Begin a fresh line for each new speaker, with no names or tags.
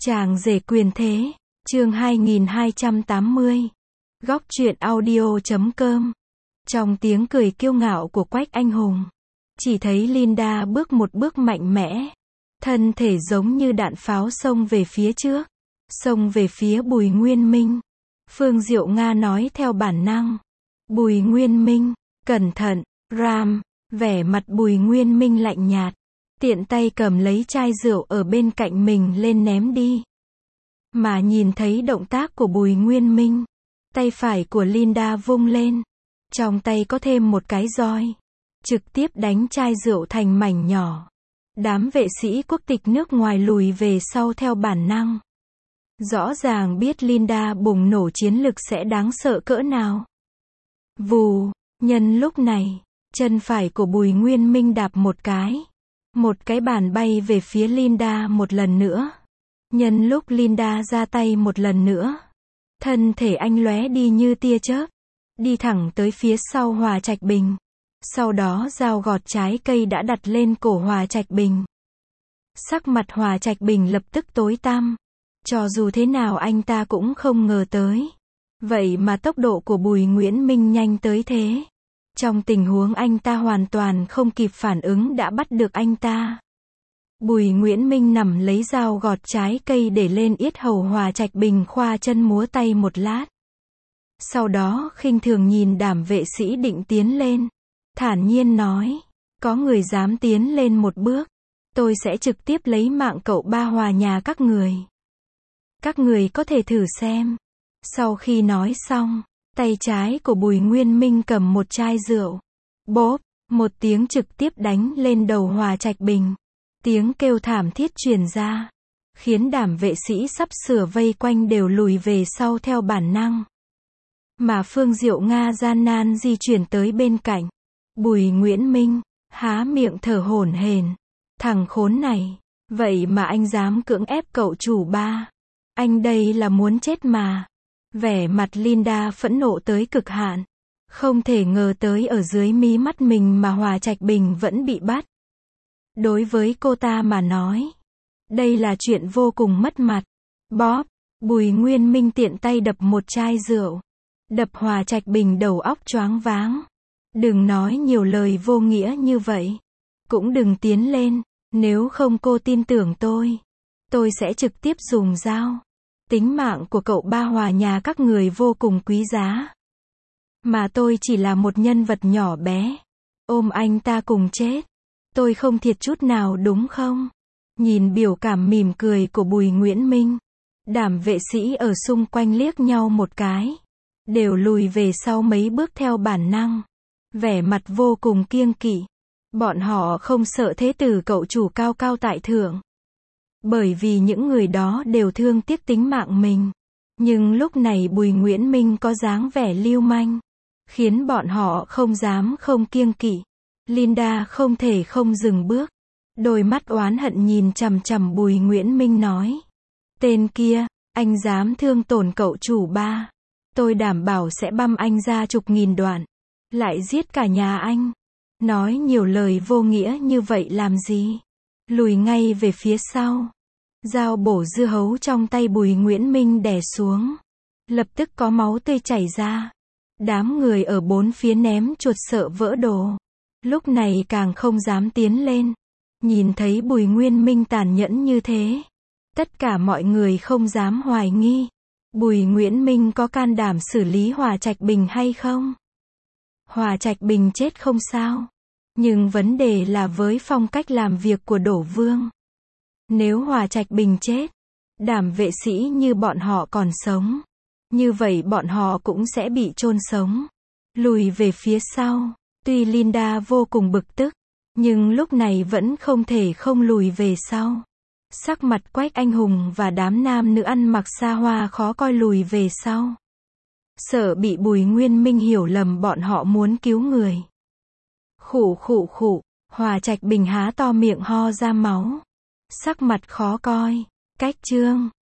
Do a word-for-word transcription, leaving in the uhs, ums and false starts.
Chàng rể quyền thế, chương hai nghìn hai trăm tám mươi. Góc truyện audio chấm com. Trong tiếng cười kiêu ngạo của Quách Anh Hùng, chỉ thấy Linda bước một bước mạnh mẽ, thân thể giống như đạn pháo xông về phía trước, xông về phía Bùi Nguyên Minh. Phương Diệu Nga nói theo bản năng, Bùi Nguyên Minh, cẩn thận, Ram. Vẻ mặt Bùi Nguyên Minh lạnh nhạt, tiện tay cầm lấy chai rượu ở bên cạnh mình lên ném đi. Mà nhìn thấy động tác của Bùi Nguyên Minh, tay phải của Linda vung lên, trong tay có thêm một cái roi, trực tiếp đánh chai rượu thành mảnh nhỏ. Đám vệ sĩ quốc tịch nước ngoài lùi về sau theo bản năng. Rõ ràng biết Linda bùng nổ chiến lực sẽ đáng sợ cỡ nào. Vù, nhân lúc này, chân phải của Bùi Nguyên Minh đạp một cái. Một cái bàn bay về phía Linda một lần nữa. Nhân lúc Linda ra tay một lần nữa, thân thể anh lóe đi như tia chớp, đi thẳng tới phía sau Hòa Trạch Bình. Sau đó dao gọt trái cây đã đặt lên cổ Hòa Trạch Bình. Sắc mặt Hòa Trạch Bình lập tức tối tăm. Cho dù thế nào anh ta cũng không ngờ tới. Vậy mà tốc độ của Bùi Nguyễn Minh nhanh tới thế. Trong tình huống anh ta hoàn toàn không kịp phản ứng đã bắt được anh ta. Bùi Nguyễn Minh nằm lấy dao gọt trái cây để lên yết hầu Hòa Trạch Bình, khoa chân múa tay một lát. Sau đó khinh thường nhìn đám vệ sĩ định tiến lên, thản nhiên nói, có người dám tiến lên một bước, tôi sẽ trực tiếp lấy mạng cậu ba Hòa nhà các người. Các người có thể thử xem. Sau khi nói xong, tay trái của Bùi Nguyên Minh cầm một chai rượu. Bốp, một tiếng trực tiếp đánh lên đầu Hòa Trạch Bình. Tiếng kêu thảm thiết truyền ra, khiến đám vệ sĩ sắp sửa vây quanh đều lùi về sau theo bản năng. Mà Phương Diệu Nga gian nan di chuyển tới bên cạnh. Bùi Nguyễn Minh, há miệng thở hổn hển. Thằng khốn này, vậy mà anh dám cưỡng ép cậu chủ ba. Anh đây là muốn chết mà. Vẻ mặt Linda phẫn nộ tới cực hạn. Không thể ngờ tới ở dưới mí mắt mình mà Hòa Trạch Bình vẫn bị bắt. Đối với cô ta mà nói, đây là chuyện vô cùng mất mặt. Bóp, Bùi Nguyên Minh tiện tay đập một chai rượu. Đập Hòa Trạch Bình đầu óc choáng váng. Đừng nói nhiều lời vô nghĩa như vậy. Cũng đừng tiến lên, nếu không cô tin tưởng tôi. Tôi sẽ trực tiếp dùng dao. Tính mạng của cậu ba Hòa nhà các người vô cùng quý giá. Mà tôi chỉ là một nhân vật nhỏ bé. Ôm anh ta cùng chết. Tôi không thiệt chút nào đúng không? Nhìn biểu cảm mỉm cười của Bùi Nguyễn Minh, đám vệ sĩ ở xung quanh liếc nhau một cái. Đều lùi về sau mấy bước theo bản năng. Vẻ mặt vô cùng kiêng kỵ. Bọn họ không sợ thế tử cậu chủ cao cao tại thượng. Bởi vì những người đó đều thương tiếc tính mạng mình. Nhưng lúc này Bùi Nguyễn Minh có dáng vẻ lưu manh, khiến bọn họ không dám không kiêng kỵ. Linda không thể không dừng bước. Đôi mắt oán hận nhìn chằm chằm Bùi Nguyễn Minh nói. Tên kia, anh dám thương tổn cậu chủ ba. Tôi đảm bảo sẽ băm anh ra chục nghìn đoạn. Lại giết cả nhà anh. Nói nhiều lời vô nghĩa như vậy làm gì? Lùi ngay về phía sau. Dao bổ dưa hấu trong tay Bùi Nguyễn Minh đè xuống. Lập tức có máu tươi chảy ra. Đám người ở bốn phía ném chuột sợ vỡ đồ. Lúc này càng không dám tiến lên. Nhìn thấy Bùi Nguyên Minh tàn nhẫn như thế, tất cả mọi người không dám hoài nghi. Bùi Nguyễn Minh có can đảm xử lý Hòa Trạch Bình hay không? Hòa Trạch Bình chết không sao. Nhưng vấn đề là với phong cách làm việc của Đỗ Vương. Nếu Hòa Trạch Bình chết, đám vệ sĩ như bọn họ còn sống, như vậy bọn họ cũng sẽ bị chôn sống. Lùi về phía sau. Tuy Linda vô cùng bực tức, nhưng lúc này vẫn không thể không lùi về sau. Sắc mặt Quách Anh Hùng và đám nam nữ ăn mặc xa hoa khó coi lùi về sau. Sợ bị Bùi Nguyên Minh hiểu lầm bọn họ muốn cứu người. Khụ khụ khụ, Hòa Trạch Bình há to miệng ho ra máu. Sắc mặt khó coi. Cách chương